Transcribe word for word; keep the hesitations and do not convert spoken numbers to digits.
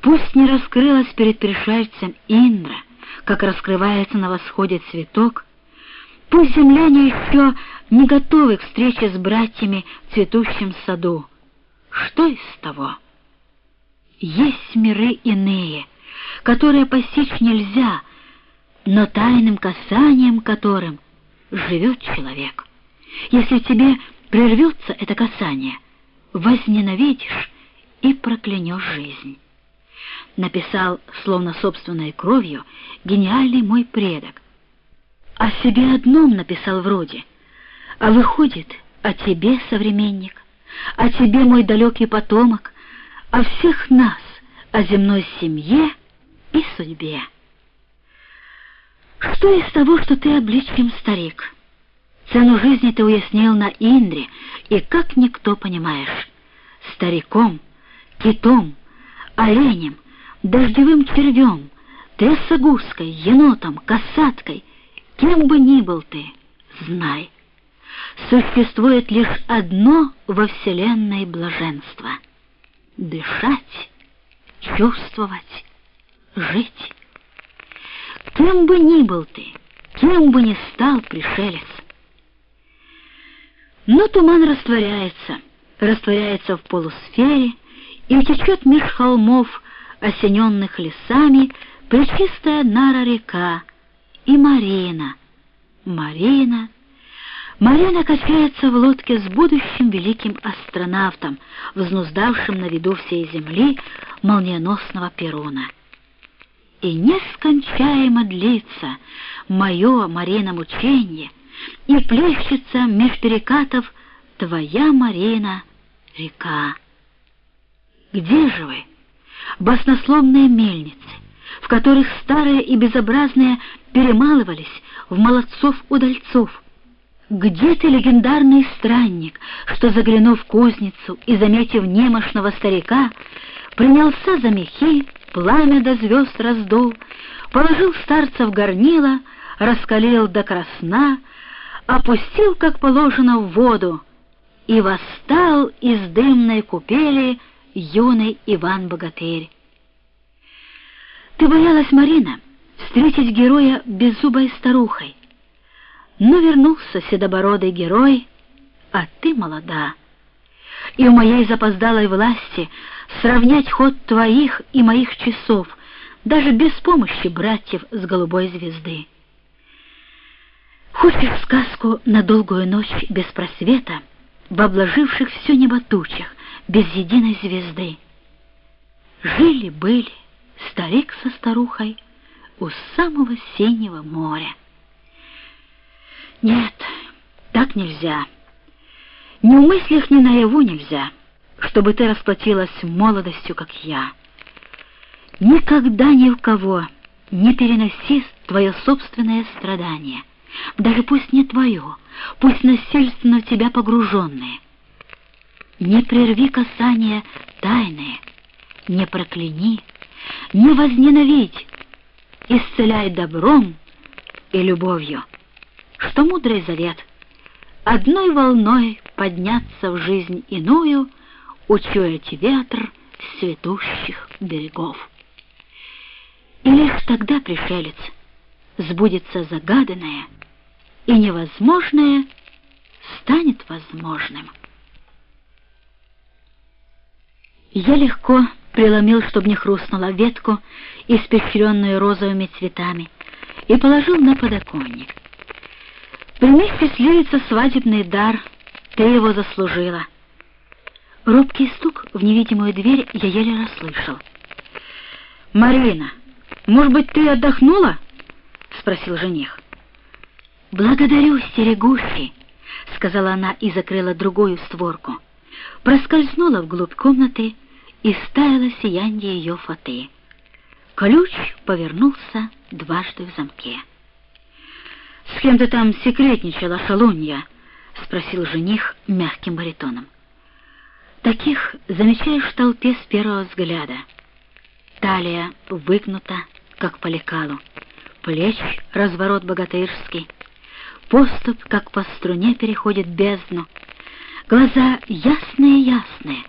Пусть не раскрылась перед пришельцем Индра, как раскрывается на восходе цветок, пусть земляне еще не готовы к встрече с братьями в цветущем саду. Что из того? Есть миры иные, которые постичь нельзя, но тайным касанием которым живет человек. Если тебе прервется это касание, возненавидишь и проклянешь жизнь. Написал, словно собственной кровью, гениальный мой предок. О себе одном написал вроде, а выходит, о тебе, современник, о тебе, мой далекий потомок, о всех нас, о земной семье и судьбе. Что из того, что ты обличьем старик? Цену жизни ты уяснил на Индре, и как никто понимаешь. Стариком, китом, оленем, дождевым червем, трясогузкой, енотом, касаткой, кем бы ни был ты, знай, существует лишь одно во вселенной блаженство — дышать, чувствовать, жить. Кем бы ни был ты, кем бы ни стал пришелец. Но туман растворяется, растворяется в полусфере и утечет меж холмов, осененных лесами, пречистая Нара-река, и Марина, Марина, Марина качается в лодке с будущим великим астронавтом, взнуздавшим на виду всей земли молниеносного Перуна. И нескончаемо длится мое, Марина, мученье, и плещется меж перекатов твоя, Марина, река. Где же вы, баснословные мельницы, в которых старые и безобразные перемалывались в молодцов-удальцов? Где ты, легендарный странник, что, заглянув в кузницу и заметив немощного старика, принялся за мехи, пламя до звезд раздул, положил старца в горнило, раскалил до красна, опустил, как положено, в воду, и восстал из дымной купели юный Иван-богатырь. Ты боялась, Марина, встретить героя беззубой старухой, но вернулся седобородый герой, а ты молода, и в моей запоздалой власти сравнять ход твоих и моих часов, даже без помощи братьев с голубой звезды. Хочешь сказку на долгую ночь без просвета, в обложивших все небо тучах, без единой звезды? Жили-были старик со старухой у самого синего моря. Нет, так нельзя. Ни в мыслях, ни наяву нельзя, чтобы ты расплатилась молодостью, как я. Никогда ни в кого не переноси твое собственное страдание, даже пусть не твое, пусть насильственно в тебя погруженное. Не прерви касания тайные, не прокляни, не возненавидь, исцеляй добром и любовью. Что мудрый завет — одной волной подняться в жизнь иную, учуять ветер с цветущих берегов. И лишь тогда, пришелец, сбудется загаданное, и невозможное станет возможным. Я легко преломил, чтоб не хрустнула, ветку, испещренную розовыми цветами, и положил на подоконник. Прими, счастливица, свадебный дар, ты его заслужила. Робкий стук в невидимую дверь я еле расслышал. «Марина, может быть, ты отдохнула?» — спросил жених. «Благодарю, стерегущий», — сказала она и закрыла другую створку. Проскользнула вглубь комнаты, и стаяло сияние ее фаты. Ключ повернулся дважды в замке. «С кем ты там секретничала, шалунья?» — спросил жених мягким баритоном. «Таких замечаешь в толпе с первого взгляда. Талия выгнута, как по лекалу, плеч разворот богатырский, поступь, как по струне переходит бездну, глаза ясные-ясные,